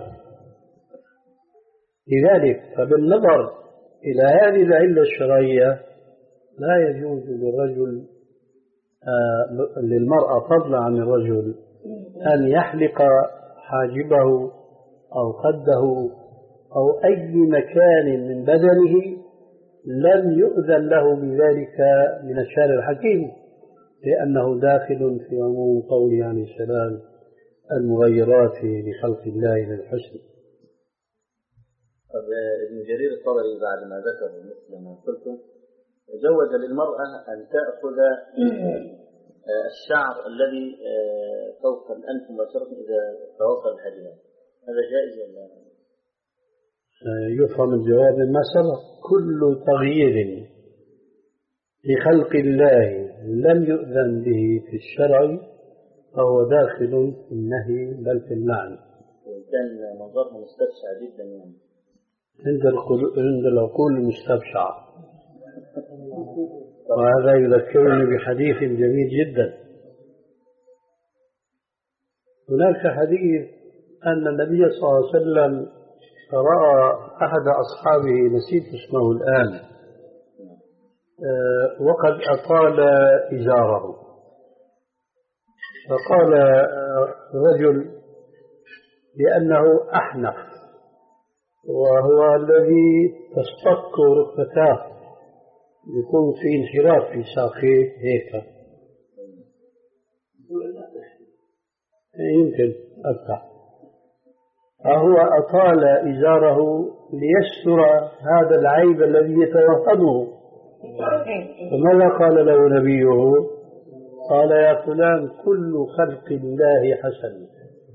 لذلك فبالنظر إلى هذه العلة الشرعية لا يجوز للرجل آه للمرأة فضلا عن الرجل أن يحلق حاجبه أو خده أو أي مكان من بدنه لم يؤذن له بذلك من الشارع الحكيم، لأنه داخل في عموم قوله عليه السلام المغيرات لخلق الله للحسن. طب ابن جرير الطبري بعد ما ذكر مثل ما قلتم جوز للمرأة أن تأخذ الشعر الذي فوق الأنف مباشرة إذا توصل الحاجبان، هذا جائز ولا؟ يفهم الجواب ما سبق. كل تغيير لخلق الله لم يؤذن به في الشرع فهو داخل في النهي بل في اللعن. وكان منظرها مستبشع جدا يعني عند العقول المستبشعة. وهذا يذكرني بحديث جميل جدا. هناك حديث أن النبي صلى الله عليه وسلم رأى أحد أصحابه نسيت اسمه الآن وقد أطال إزاره، فقال رجل لأنه أحنف وهو الذي تصطك ركبتاه يكون في انحراف في ساقيه هيك، يمكن أفتح، فهو أطال إزاره ليستر هذا العيب الذي يتوهمه. فماذا قال له نبيه؟ قال يا فلان كل خلق الله حسن.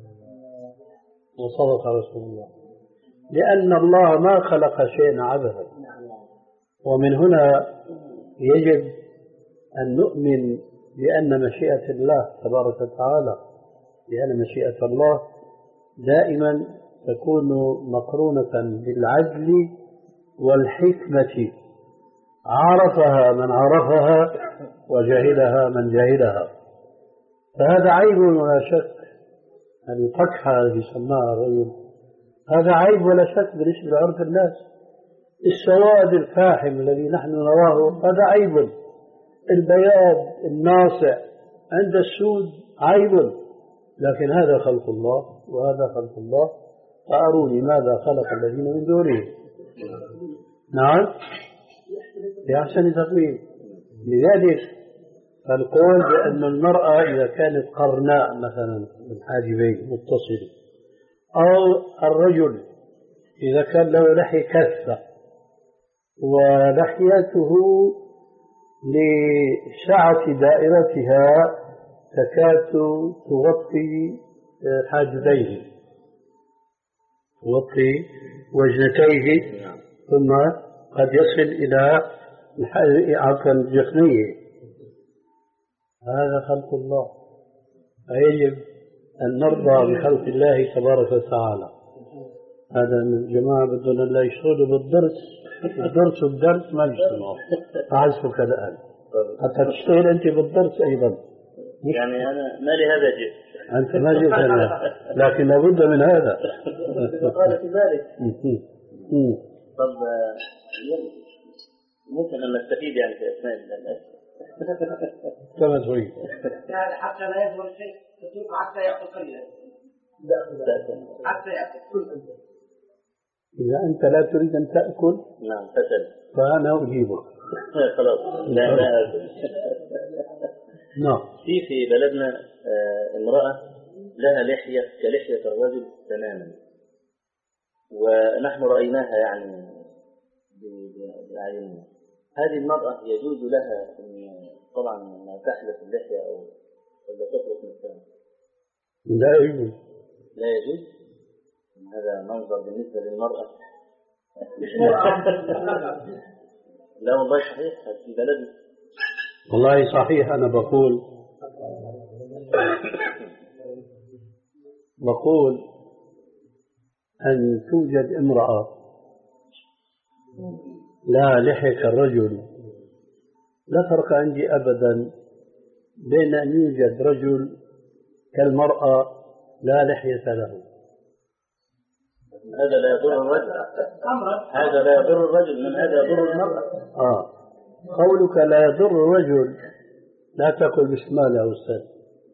وصدق رسول الله، لأن الله ما خلق شيئا عبثا. ومن هنا يجب أن نؤمن بأن مشيئة الله تبارك وتعالى، لأن مشيئة الله دائما تكون مقرونة بالعدل والحكمة، عرفها من عرفها وجهلها من جهلها. فهذا عيب ولا شك. الفتحة التي سماها الرجل هذا عيب ولا شك بالنسبة لعرف الناس. السواد الفاحم الذي نحن نراه هذا عيب. البياض الناصع عند السود عيب، لكن هذا خلق الله وهذا خلق الله، فأروني ماذا خلق الذين من دونه. نعم بأحسن تقويم. لذلك فالقول بأن المرأة إذا كانت قرناء مثلا الحاجبين متصل، أو الرجل إذا كان له لحية كثة ولحيته لسعة دائرتها تكاد تغطي حاجبيه، تغطي وجنتيه، ثم قد يصل إلى عفوا الجفنية. هذا خلق الله، فيجب أن نرضى بخلق الله تبارك وتعالى. هذا الجماعة بدون الله يشغلوا بالدرس، الدرس والدرس ما يجتمعوا. أعزفك الآن حتى تشتغل أنت بالدرس أيضا. يعني أنا ما لي هذا جئت، أنت ما جئت هذا، لكن لابد من هذا. وقال في ذلك. طب ممكن أن نستفيد يعني في أثناء الناس كما تريد. حتى لا يظهر شيء حتى يأكل قليلا، حتى يأكل. إذا أنت لا تريد أن تأكل نعم فسد، فأنا أجيبك. خلاص لا لا أكل. نعم. في في بلدنا امرأة لها لحية كلحية الرجل تماما، ونحن رأيناها يعني بأعيننا. هذه المرأة يجوز لها طبعا أن تحلق اللحية أو ولا تترك نفسها؟ لا يجوز. لا يجوز؟ هذا منظر بالنسبة للمرأة. لا والله صحيح في بلدنا. والله صحيح. أنا بقول بقول أن توجد امرأة لا لحية الرجل، لا فرق عندي أبدا بين أن يوجد رجل كالمرأة لا لحية له. هذا لا يضر الرجل، هذا لا يضر الرجل، من هذا يضر المرأة. آه قولك لا يضر الرجل لا تأكل بشمال يا أستاذ،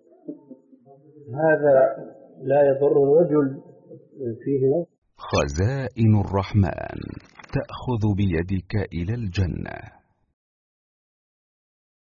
هذا لا يضر الرجل فيه. خزائن الرحمن تأخذ بيدك إلى الجنة.